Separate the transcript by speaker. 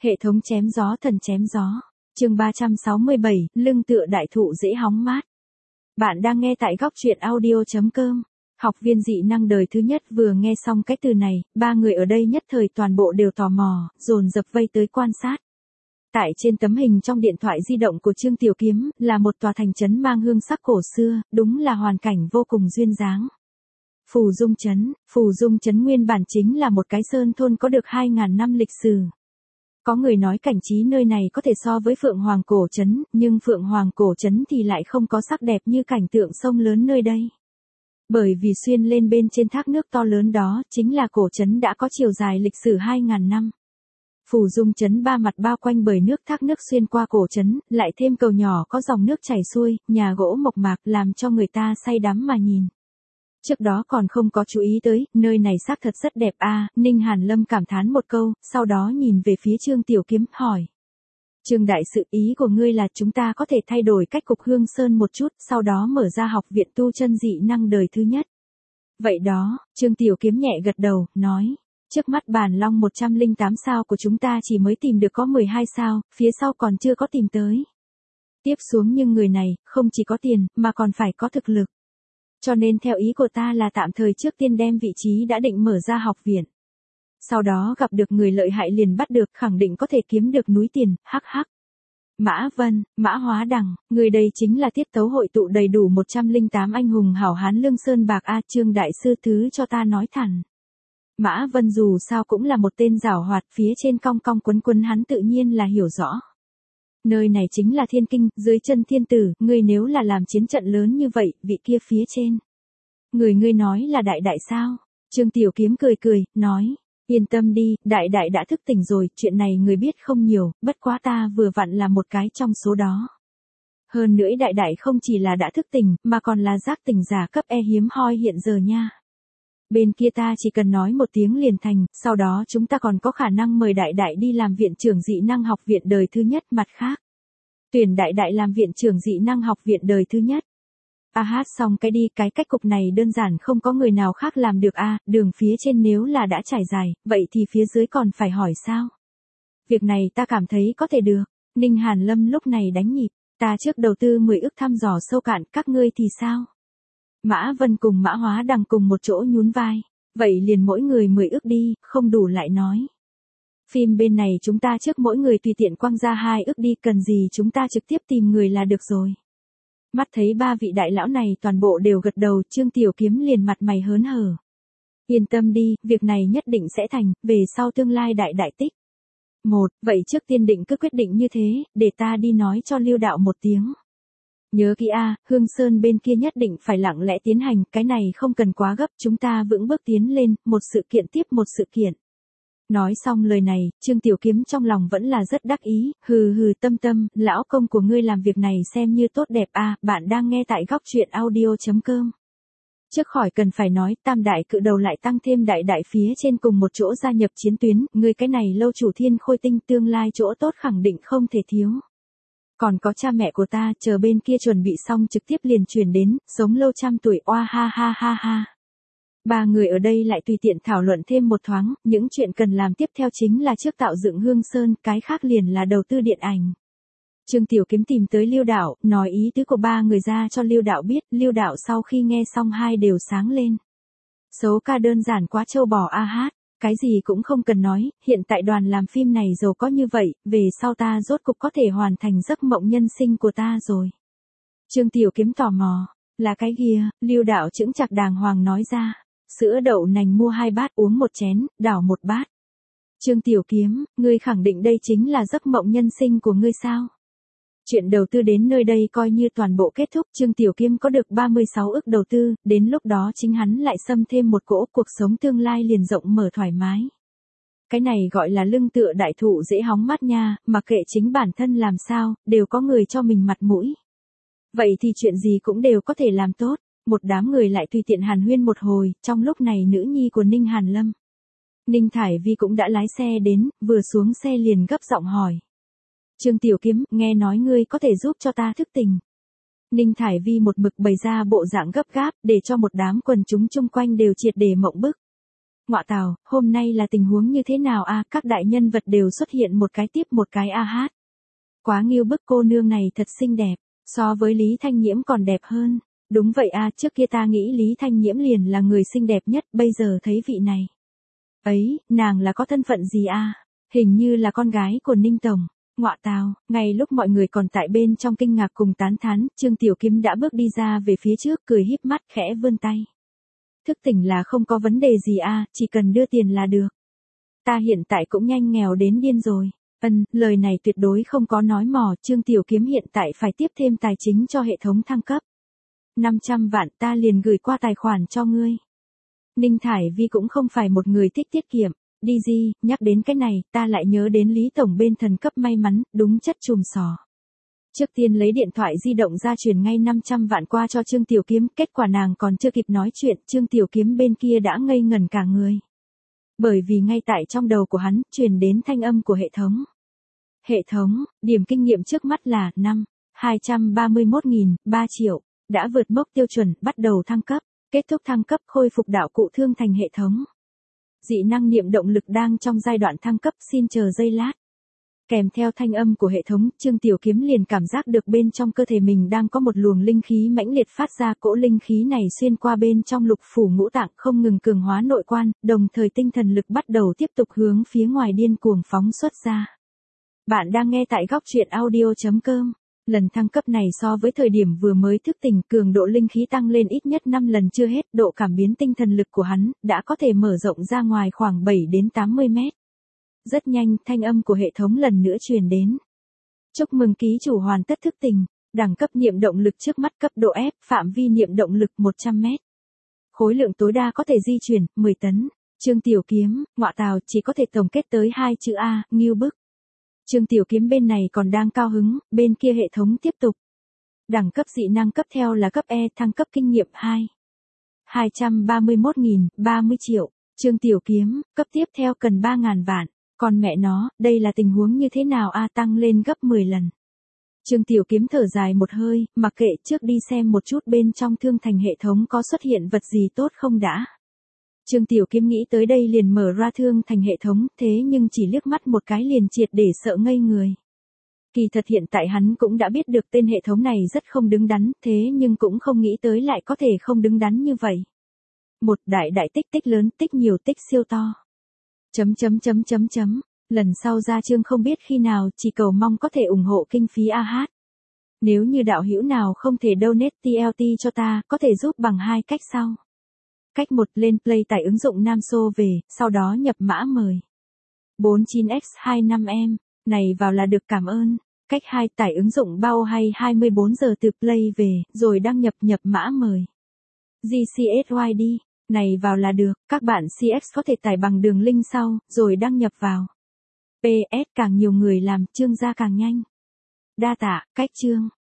Speaker 1: Hệ thống chém gió thần chém gió. Chương 367, lưng tựa đại thụ dễ hóng mát. Bạn đang nghe tại góc truyện audio.com. Học viên dị năng đời thứ nhất vừa nghe xong cái từ này, ba người ở đây nhất thời toàn bộ đều tò mò, dồn dập vây tới quan sát. Tại trên tấm hình trong điện thoại di động của Trương Tiểu Kiếm, là một tòa thành trấn mang hương sắc cổ xưa, đúng là hoàn cảnh vô cùng duyên dáng. Phù Dung trấn nguyên bản chính là một cái sơn thôn có được 2.000 năm lịch sử. Có người nói cảnh trí nơi này có thể so với Phượng Hoàng cổ trấn, nhưng Phượng Hoàng cổ trấn thì lại không có sắc đẹp như cảnh tượng sông lớn nơi đây. Bởi vì xuyên lên bên trên thác nước to lớn đó, chính là cổ trấn đã có chiều dài lịch sử 2.000 năm. Phù Dung trấn ba mặt bao quanh bởi nước thác nước xuyên qua cổ trấn, lại thêm cầu nhỏ có dòng nước chảy xuôi, nhà gỗ mộc mạc làm cho người ta say đắm mà nhìn. Trước đó còn không có chú ý tới, nơi này xác thật rất đẹp a. Ninh Hàn Lâm cảm thán một câu, sau đó nhìn về phía Trương Tiểu Kiếm, hỏi. Trương đại sự, ý của ngươi là chúng ta có thể thay đổi cách cục Hương Sơn một chút, sau đó mở ra học viện tu chân dị năng đời thứ nhất. Vậy đó, Trương Tiểu Kiếm nhẹ gật đầu, nói. Trước mắt bản long 108 sao của chúng ta chỉ mới tìm được có 12 sao, phía sau còn chưa có tìm tới. Tiếp xuống nhưng người này, không chỉ có tiền, mà còn phải có thực lực. Cho nên theo ý của ta là tạm thời trước tiên đem vị trí đã định mở ra học viện. Sau đó gặp được người lợi hại liền bắt được, khẳng định có thể kiếm được núi tiền, hắc hắc. Mã Vân, Mã Hóa Đằng, người đây chính là tiết tấu hội tụ đầy đủ 108 anh hùng hảo hán lương sơn bạc a. Trương đại sư thứ cho ta nói thẳng. Mã Vân dù sao cũng là một tên giảo hoạt, phía trên cong cong quấn hắn tự nhiên là hiểu rõ. Nơi này chính là thiên kinh, dưới chân thiên tử, ngươi nếu là làm chiến trận lớn như vậy, vị kia phía trên. Ngươi nói là đại đại sao? Trương Tiểu Kiếm cười, nói, yên tâm đi, đại đại đã thức tỉnh rồi, chuyện này người biết không nhiều, bất quá ta vừa vặn là một cái trong số đó. Hơn nữa đại đại không chỉ là đã thức tỉnh, mà còn là giác tỉnh giả cấp E hiếm hoi hiện giờ nha. Bên kia ta chỉ cần nói một tiếng liền thành, sau đó chúng ta còn có khả năng mời đại đại đi làm viện trưởng dị năng học viện đời thứ nhất. Mặt khác, tuyển đại đại làm viện trưởng dị năng học viện đời thứ nhất. Hát xong cái đi, cái cách cục này đơn giản không có người nào khác làm được a. Đường phía trên nếu là đã trải dài, vậy thì phía dưới còn phải hỏi sao? Việc này ta cảm thấy có thể được. Ninh Hàn Lâm lúc này đánh nhịp, ta trước đầu tư 10 ức thăm dò sâu cạn, các ngươi thì sao? Mã Vân cùng Mã Hóa Đằng cùng một chỗ nhún vai. Vậy liền mỗi người 10 ức đi, không đủ lại nói. Phim bên này chúng ta trước mỗi người tùy tiện quăng ra 2 ức đi, cần gì chúng ta trực tiếp tìm người là được rồi. Mắt thấy ba vị đại lão này toàn bộ đều gật đầu, Trương Tiểu Kiếm liền mặt mày hớn hở. Yên tâm đi, việc này nhất định sẽ thành, về sau tương lai đại đại tích. Vậy trước tiên định cứ quyết định như thế, để ta đi nói cho Lưu đạo một tiếng. Nhớ kỹ a, Hương Sơn bên kia nhất định phải lặng lẽ tiến hành, cái này không cần quá gấp, chúng ta vững bước tiến lên, một sự kiện tiếp một sự kiện. Nói xong lời này, Trương Tiểu Kiếm trong lòng vẫn là rất đắc ý, Tâm, lão công của ngươi làm việc này xem như tốt đẹp a. Bạn đang nghe tại góc truyện audio.com. Trước khỏi cần phải nói, tam đại cự đầu lại tăng thêm đại đại phía trên cùng một chỗ gia nhập chiến tuyến, ngươi cái này lâu chủ thiên khôi tinh tương lai chỗ tốt khẳng định không thể thiếu. Còn có cha mẹ của ta, chờ bên kia chuẩn bị xong trực tiếp liền truyền đến, sống lâu trăm tuổi, oa ha. Ba người ở đây lại tùy tiện thảo luận thêm một thoáng, những chuyện cần làm tiếp theo chính là trước tạo dựng Hương Sơn, cái khác liền là đầu tư điện ảnh. Trương Tiểu Kiếm tìm tới Lưu đạo, nói ý tứ của ba người ra cho Lưu đạo biết, Lưu đạo sau khi nghe xong hai đều sáng lên. Số ca đơn giản quá trâu bò a hát. Cái gì cũng không cần nói, hiện tại đoàn làm phim này giàu có như vậy, về sau ta rốt cục có thể hoàn thành giấc mộng nhân sinh của ta rồi. Trương Tiểu Kiếm tò mò, là cái kia, Lưu đạo chững chạc đàng hoàng nói ra, sữa đậu nành mua 2 bát uống 1 chén, đảo 1 bát. Trương Tiểu Kiếm, ngươi khẳng định đây chính là giấc mộng nhân sinh của ngươi sao? Chuyện đầu tư đến nơi đây coi như toàn bộ kết thúc, Trương Tiểu Kiếm có được 36 ức đầu tư, đến lúc đó chính hắn lại xâm thêm một cỗ, cuộc sống tương lai liền rộng mở thoải mái. Cái này gọi là lưng tựa đại thụ dễ hóng mát nha, mà kệ chính bản thân làm sao, đều có người cho mình mặt mũi. Vậy thì chuyện gì cũng đều có thể làm tốt, một đám người lại tùy tiện hàn huyên một hồi, trong lúc này nữ nhi của Ninh Hàn Lâm. Ninh Thải Vi cũng đã lái xe đến, vừa xuống xe liền gấp giọng hỏi. Trương Tiểu Kiếm, nghe nói ngươi có thể giúp cho ta thức tỉnh. Ninh Thải Vi một mực bày ra bộ dạng gấp gáp, để cho một đám quần chúng chung quanh đều triệt để mộng bức. Ngọa tào, hôm nay là tình huống như thế nào a? Các đại nhân vật đều xuất hiện một cái tiếp một cái a hát. Quá nghiêu bức, cô nương này thật xinh đẹp, so với Lý Thanh Nhiễm còn đẹp hơn. Đúng vậy a, trước kia ta nghĩ Lý Thanh Nhiễm liền là người xinh đẹp nhất, bây giờ thấy vị này. Ấy, nàng là có thân phận gì a? Hình như là con gái của Ninh Tổng. Ngọa tào, ngay lúc mọi người còn tại bên trong kinh ngạc cùng tán thán, Trương Tiểu Kiếm đã bước đi ra về phía trước, cười híp mắt khẽ vươn tay. Thức tỉnh là không có vấn đề gì a, chỉ cần đưa tiền là được. Ta hiện tại cũng nhanh nghèo đến điên rồi. Lời này tuyệt đối không có nói mò, Trương Tiểu Kiếm hiện tại phải tiếp thêm tài chính cho hệ thống thăng cấp. 500 vạn ta liền gửi qua tài khoản cho ngươi. Ninh Thải Vi cũng không phải một người thích tiết kiệm. Đi gì, nhắc đến cái này, ta lại nhớ đến Lý Tổng bên thần cấp may mắn, đúng chất chùm sò. Trước tiên lấy điện thoại di động ra chuyển ngay 500 vạn qua cho Trương Tiểu Kiếm, kết quả nàng còn chưa kịp nói chuyện, Trương Tiểu Kiếm bên kia đã ngây ngẩn cả người. Bởi vì ngay tại trong đầu của hắn, truyền đến thanh âm của hệ thống. Hệ thống, điểm kinh nghiệm trước mắt là 231.000, 3 triệu, đã vượt mốc tiêu chuẩn, bắt đầu thăng cấp, kết thúc thăng cấp, khôi phục đạo cụ thương thành hệ thống. Dị năng niệm động lực đang trong giai đoạn thăng cấp, xin chờ giây lát. Kèm theo thanh âm của hệ thống, Trương Tiểu Kiếm liền cảm giác được bên trong cơ thể mình đang có một luồng linh khí mãnh liệt phát ra, cỗ linh khí này xuyên qua bên trong lục phủ ngũ tạng, không ngừng cường hóa nội quan, đồng thời tinh thần lực bắt đầu tiếp tục hướng phía ngoài điên cuồng phóng xuất ra. Bạn đang nghe tại góc truyện audio.com. Lần thăng cấp này so với thời điểm vừa mới thức tỉnh, cường độ linh khí tăng lên ít nhất 5 lần chưa hết, độ cảm biến tinh thần lực của hắn đã có thể mở rộng ra ngoài khoảng 7 đến 80 mét. Rất nhanh, thanh âm của hệ thống lần nữa truyền đến. Chúc mừng ký chủ hoàn tất thức tỉnh, đẳng cấp niệm động lực trước mắt cấp độ F, phạm vi niệm động lực 100 mét. Khối lượng tối đa có thể di chuyển, 10 tấn. Trương Tiểu Kiếm, ngọa tào, chỉ có thể tổng kết tới 2 chữ A, nghiêu bức. Trương Tiểu Kiếm bên này còn đang cao hứng, bên kia hệ thống tiếp tục. Đẳng cấp dị năng cấp theo là cấp E, thăng cấp kinh nghiệm 2. 231.000, 30 triệu. Trương Tiểu Kiếm, cấp tiếp theo cần 3.000 vạn. Còn mẹ nó, đây là tình huống như thế nào a, tăng lên gấp 10 lần. Trương Tiểu Kiếm thở dài một hơi, mặc kệ, trước đi xem một chút bên trong thương thành hệ thống có xuất hiện vật gì tốt không đã. Trương Tiểu Kiếm nghĩ tới đây liền mở ra thương thành hệ thống, thế nhưng chỉ liếc mắt một cái liền triệt để sợ ngây người. Kỳ thật hiện tại hắn cũng đã biết được tên hệ thống này rất không đứng đắn, thế nhưng cũng không nghĩ tới lại có thể không đứng đắn như vậy. Một đại đại tích tích lớn, tích nhiều, tích siêu to. Lần sau ra chương không biết khi nào, chỉ cầu mong có thể ủng hộ kinh phí AH. Nếu như đạo hữu nào không thể donate TLT cho ta, có thể giúp bằng 2 cách sau. Cách 1, lên Play tải ứng dụng Namso về, sau đó nhập mã mời. 49x25em, này vào là được, cảm ơn. Cách 2, tải ứng dụng bao hay 24 giờ từ Play về, rồi đăng nhập mã mời. GCSYD, này vào là được, các bạn CX có thể tải bằng đường link sau, rồi đăng nhập vào. PS, càng nhiều người làm, chương ra càng nhanh. Đa tạ, cách chương.